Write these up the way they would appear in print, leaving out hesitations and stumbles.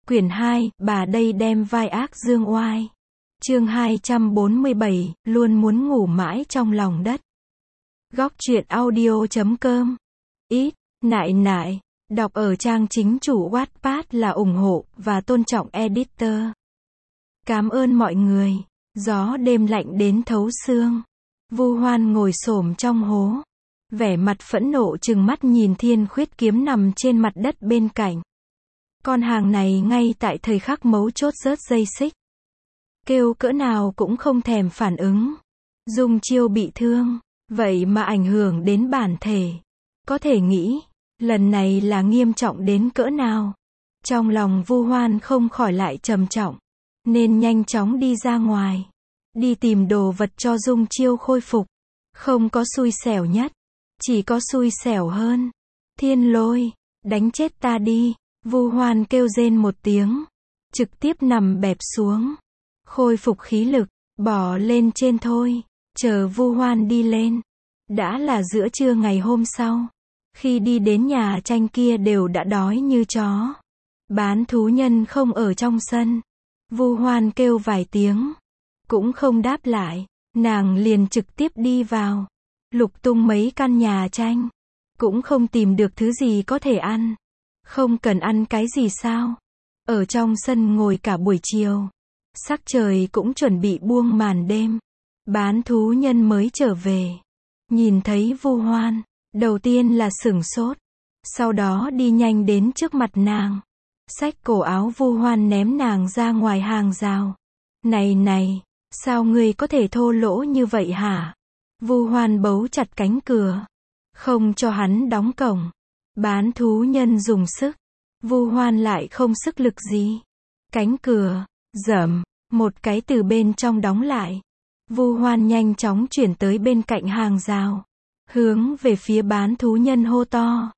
Quyển 2, bà đây đem vai ác dương oai. Chương 247, luôn muốn ngủ mãi trong lòng đất. Góc truyện audio.com. Ít, nại nại, đọc ở trang chính chủ Wattpad là ủng hộ và tôn trọng editor. Cảm ơn mọi người. Gió đêm lạnh đến thấu xương. Vu Hoan ngồi xổm trong hố, vẻ mặt phẫn nộ trừng mắt nhìn Thiên Khuyết kiếm nằm trên mặt đất bên cạnh. Con hàng này ngay tại thời khắc mấu chốt rớt dây xích. Kêu cỡ nào cũng không thèm phản ứng. Dung Chiêu bị thương, vậy mà ảnh hưởng đến bản thể. Có thể nghĩ, lần này là nghiêm trọng đến cỡ nào. Trong lòng Vu Hoan không khỏi lại trầm trọng, nên nhanh chóng đi ra ngoài. Đi tìm đồ vật cho Dung Chiêu khôi phục. Không có xui xẻo nhất, chỉ có xui xẻo hơn. Thiên Lôi, đánh chết ta đi. Vu Hoan kêu rên một tiếng, trực tiếp nằm bẹp xuống, khôi phục khí lực, bỏ lên trên thôi. Chờ Vu Hoan đi lên, đã là giữa trưa ngày hôm sau. Khi đi đến nhà tranh kia đều đã đói như chó. Bán thú nhân không ở trong sân. Vu Hoan kêu vài tiếng, cũng không đáp lại. Nàng liền trực tiếp đi vào, lục tung mấy căn nhà tranh, cũng không tìm được thứ gì có thể ăn. Không cần ăn cái gì sao? Ở trong sân ngồi cả buổi chiều. Sắc trời cũng chuẩn bị buông màn đêm. Bán thú nhân mới trở về. Nhìn thấy Vu Hoan, đầu tiên là sửng sốt. Sau đó đi nhanh đến trước mặt nàng. Xách cổ áo Vu Hoan ném nàng ra ngoài hàng rào. Này này, sao ngươi có thể thô lỗ như vậy hả? Vu Hoan bấu chặt cánh cửa, không cho hắn đóng cổng. Bán thú nhân dùng sức. Vu Hoan lại không sức lực gì. Cánh cửa, rầm, một cái từ bên trong đóng lại. Vu Hoan nhanh chóng chuyển tới bên cạnh hàng rào, hướng về phía bán thú nhân hô to.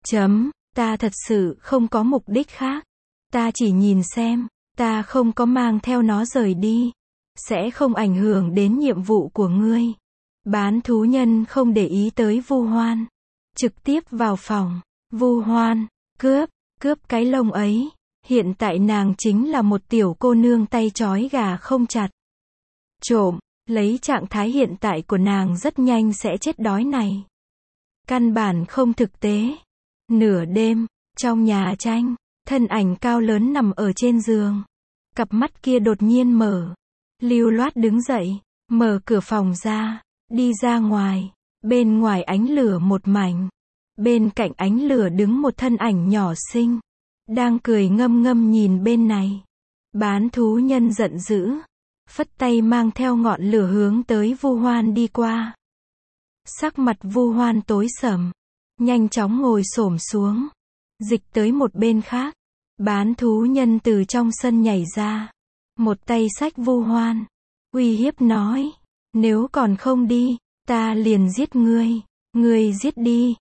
Ta thật sự không có mục đích khác. Ta chỉ nhìn xem, ta không có mang theo nó rời đi. Sẽ không ảnh hưởng đến nhiệm vụ của ngươi. Bán thú nhân không để ý tới Vu Hoan. Trực tiếp vào phòng. Vu Hoan, cướp cái lông ấy. Hiện tại nàng chính là một tiểu cô nương tay trói gà không chặt. Trộm, lấy trạng thái hiện tại của nàng rất nhanh sẽ chết đói này. Căn bản không thực tế. Nửa đêm, trong nhà tranh, thân ảnh cao lớn nằm ở trên giường. Cặp mắt kia đột nhiên mở. Lưu loát đứng dậy, mở cửa phòng ra, đi ra ngoài. Bên ngoài ánh lửa một mảnh. Bên cạnh ánh lửa đứng một thân ảnh nhỏ xinh, đang cười ngâm ngâm nhìn bên này. Bán thú nhân giận dữ, phất tay mang theo ngọn lửa hướng tới Vu Hoan đi qua. Sắc mặt Vu Hoan tối sầm, nhanh chóng ngồi xổm xuống, dịch tới một bên khác. Bán thú nhân từ trong sân nhảy ra, một tay xách Vu Hoan, uy hiếp nói, nếu còn không đi, ta liền giết ngươi. Ngươi giết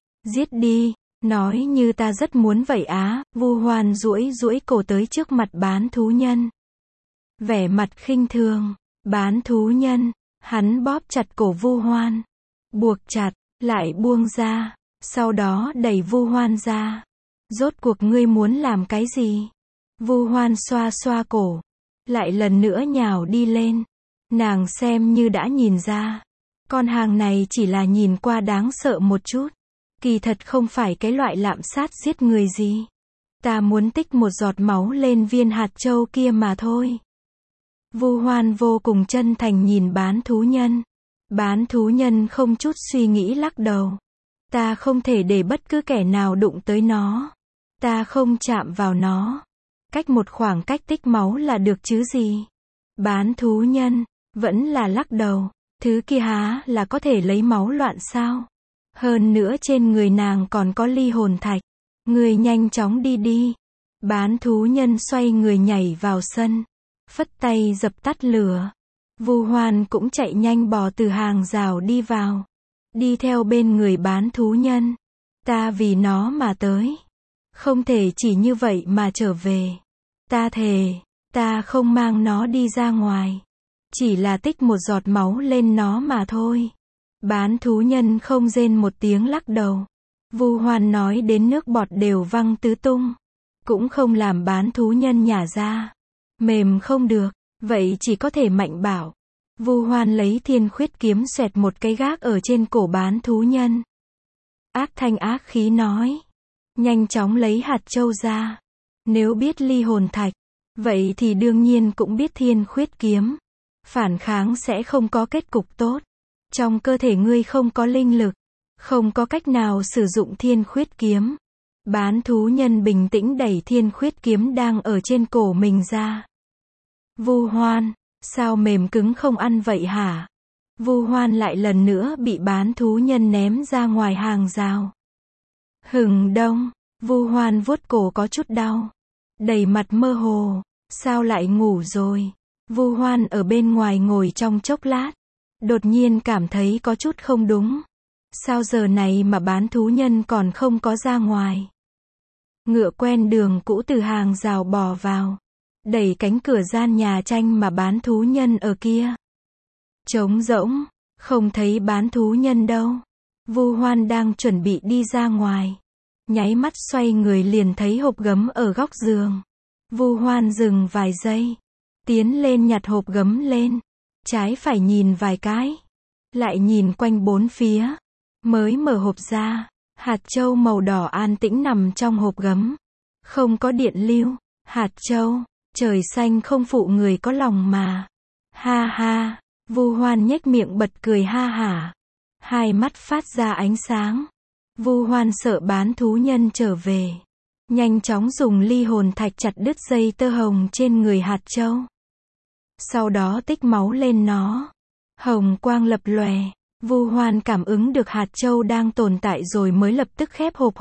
đi, nói như ta rất muốn vậy á. Vu Hoan duỗi cổ tới trước mặt bán thú nhân, vẻ mặt khinh thường. Bán thú nhân, hắn bóp chặt cổ Vu Hoan, buộc chặt, lại buông ra, sau đó đẩy Vu Hoan ra. Rốt cuộc ngươi muốn làm cái gì? Vu Hoan xoa xoa cổ, lại lần nữa nhào đi lên. Nàng xem như đã nhìn ra, con hàng này chỉ là nhìn qua đáng sợ một chút. Kỳ thật không phải cái loại lạm sát giết người gì. Ta muốn tích một giọt máu lên viên hạt châu kia mà thôi. Vu Hoan vô cùng chân thành nhìn bán thú nhân. Bán thú nhân không chút suy nghĩ lắc đầu. Ta không thể để bất cứ kẻ nào đụng tới nó. Ta không chạm vào nó. Cách một khoảng cách tích máu là được chứ gì. Bán thú nhân vẫn là lắc đầu. Thứ kia há là có thể lấy máu loạn sao? Hơn nữa trên người nàng còn có ly hồn thạch. Người nhanh chóng đi đi. Bán thú nhân xoay người nhảy vào sân, phất tay dập tắt lửa. Vu Hoan cũng chạy nhanh bò từ hàng rào đi vào, đi theo bên người bán thú nhân. Ta vì nó mà tới, không thể chỉ như vậy mà trở về. Ta thề, ta không mang nó đi ra ngoài, chỉ là tích một giọt máu lên nó mà thôi. Bán thú nhân không rên một tiếng lắc đầu. Vu Hoan nói đến nước bọt đều văng tứ tung. cũng không làm bán thú nhân nhả ra. Mềm không được, vậy chỉ có thể mạnh bảo. Vu Hoan lấy thiên khuyết kiếm xoẹt một cái gác ở trên cổ bán thú nhân. Ác thanh ác khí nói. Nhanh chóng lấy hạt châu ra. Nếu biết ly hồn thạch, vậy thì đương nhiên cũng biết thiên khuyết kiếm. Phản kháng sẽ không có kết cục tốt. Trong cơ thể ngươi không có linh lực, không có cách nào sử dụng thiên khuyết kiếm. Bán thú nhân bình tĩnh đẩy thiên khuyết kiếm đang ở trên cổ mình ra. Vu Hoan, sao mềm cứng không ăn vậy hả? Vu Hoan lại lần nữa bị bán thú nhân ném ra ngoài hàng rào. Hừng đông, Vu Hoan vuốt cổ có chút đau. Đầy mặt mơ hồ, sao lại ngủ rồi? Vu Hoan ở bên ngoài ngồi trong chốc lát. Đột nhiên cảm thấy có chút không đúng. Sao giờ này mà bán thú nhân còn không có ra ngoài? Ngựa quen đường cũ từ hàng rào bò vào. Đẩy cánh cửa gian nhà tranh mà bán thú nhân ở kia. Trống rỗng, không thấy bán thú nhân đâu. Vu Hoan đang chuẩn bị đi ra ngoài. Nháy mắt xoay người liền thấy hộp gấm ở góc giường. Vu Hoan dừng vài giây. Tiến lên nhặt hộp gấm lên. Trái phải nhìn vài cái. Lại nhìn quanh bốn phía. Mới mở hộp ra. Hạt châu màu đỏ an tĩnh nằm trong hộp gấm. Không có điện lưu. Hạt châu. Trời xanh không phụ người có lòng mà. Ha ha. Vu Hoan nhếch miệng bật cười ha hả. Hai mắt phát ra ánh sáng. Vu Hoan sợ bán thú nhân trở về. Nhanh chóng dùng ly hồn thạch chặt đứt dây tơ hồng trên người hạt châu. Sau đó tích máu lên nó. Hồng quang lập lòe. Vu Hoan cảm ứng được hạt châu đang tồn tại rồi mới lập tức khép hộp.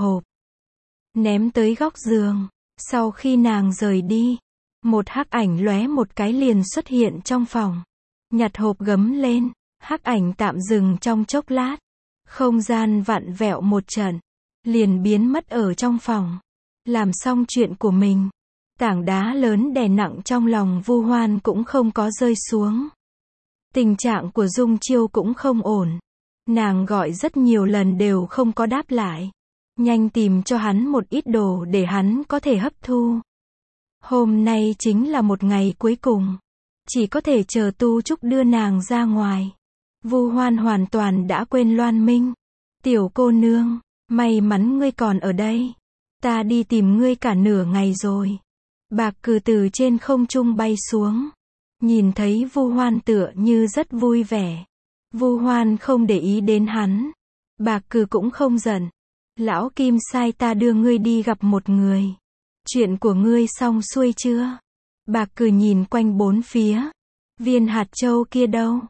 Ném tới góc giường. Sau khi nàng rời đi, một hắc ảnh lóe một cái liền xuất hiện trong phòng. Nhặt hộp gấm lên, hắc ảnh tạm dừng trong chốc lát. Không gian vặn vẹo một trận, liền biến mất ở trong phòng. Làm xong chuyện của mình, tảng đá lớn đè nặng trong lòng Vu Hoan cũng không có rơi xuống. Tình trạng của Dung Chiêu cũng không ổn. Nàng gọi rất nhiều lần đều không có đáp lại. Nhanh tìm cho hắn một ít đồ để hắn có thể hấp thu. Hôm nay chính là một ngày cuối cùng. Chỉ có thể chờ Tu Trúc đưa nàng ra ngoài. Vu Hoan hoàn toàn đã quên Loan Minh. Tiểu cô nương, may mắn ngươi còn ở đây. Ta đi tìm ngươi cả nửa ngày rồi. Bạc Cừ từ trên không trung bay xuống. Nhìn thấy Vu Hoan tựa như rất vui vẻ. Vu Hoan không để ý đến hắn. Bạc Cừ cũng không giận. Lão Kim sai ta đưa ngươi đi gặp một người. Chuyện của ngươi xong xuôi chưa? Bạc Cừ nhìn quanh bốn phía. Viên hạt châu kia đâu?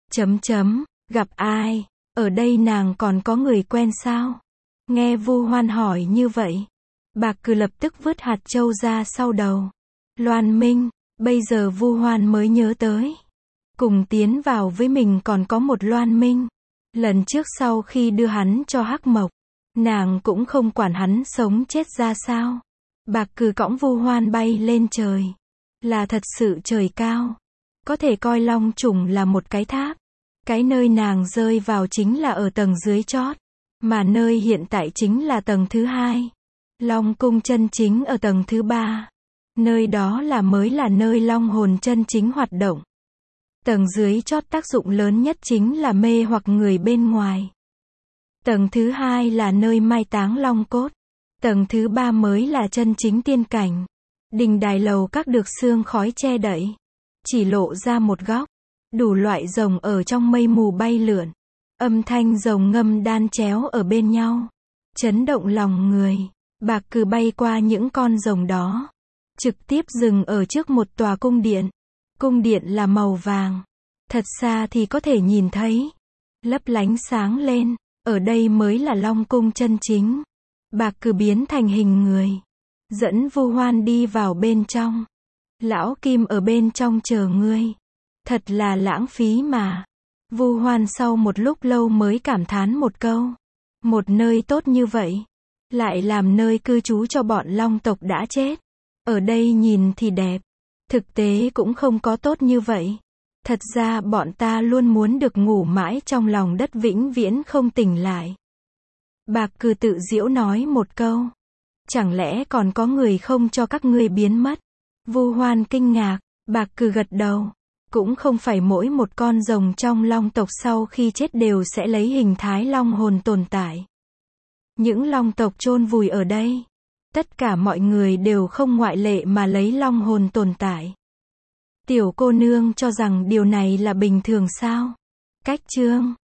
Gặp ai? Ở đây nàng còn có người quen sao? Nghe Vu Hoan hỏi như vậy, Bạc Cừ lập tức vứt hạt châu ra sau đầu. Loan Minh, bây giờ Vu Hoan mới nhớ tới. Cùng tiến vào với mình còn có một Loan Minh. Lần trước sau khi đưa hắn cho Hắc Mộc, nàng cũng không quản hắn sống chết ra sao. Bạc Cừ cõng Vu Hoan bay lên trời. Là thật sự trời cao. Có thể coi Long Trùng là một cái tháp. Cái nơi nàng rơi vào chính là ở tầng dưới chót. Mà nơi hiện tại chính là tầng thứ 2. Long cung chân chính ở tầng thứ 3. Nơi đó mới là nơi long hồn chân chính hoạt động. Tầng dưới chót tác dụng lớn nhất chính là mê hoặc người bên ngoài. Tầng thứ 2 là nơi mai táng long cốt. Tầng thứ 3 mới là chân chính tiên cảnh. Đình đài lầu các được sương khói che đậy. Chỉ lộ ra một góc. Đủ loại rồng ở trong mây mù bay lượn. Âm thanh rồng ngâm đan chéo ở bên nhau. Chấn động lòng người. Bạc Cừ bay qua những con rồng đó. Trực tiếp dừng ở trước một tòa cung điện. Cung điện là màu vàng. Thật xa thì có thể nhìn thấy. Lấp lánh sáng lên. Ở đây mới là Long cung chân chính. Bạc Cừ biến thành hình người. Dẫn Vu Hoan đi vào bên trong. Lão Kim ở bên trong chờ ngươi. Thật là lãng phí mà. Vu Hoan sau một lúc lâu mới cảm thán một câu. Một nơi tốt như vậy. Lại làm nơi cư trú cho bọn long tộc đã chết. Ở đây nhìn thì đẹp. Thực tế cũng không có tốt như vậy. Thật ra bọn ta luôn muốn được ngủ mãi trong lòng đất vĩnh viễn không tỉnh lại. Bạc Cừ tự giễu nói một câu. Chẳng lẽ còn có người không cho các ngươi biến mất? Vu Hoan kinh ngạc, Bạc Cừ gật đầu. Cũng không phải mỗi một con rồng trong long tộc sau khi chết đều sẽ lấy hình thái long hồn tồn tại. Những long tộc chôn vùi ở đây, tất cả mọi người đều không ngoại lệ mà lấy long hồn tồn tại. Tiểu cô nương cho rằng điều này là bình thường sao? Cách chương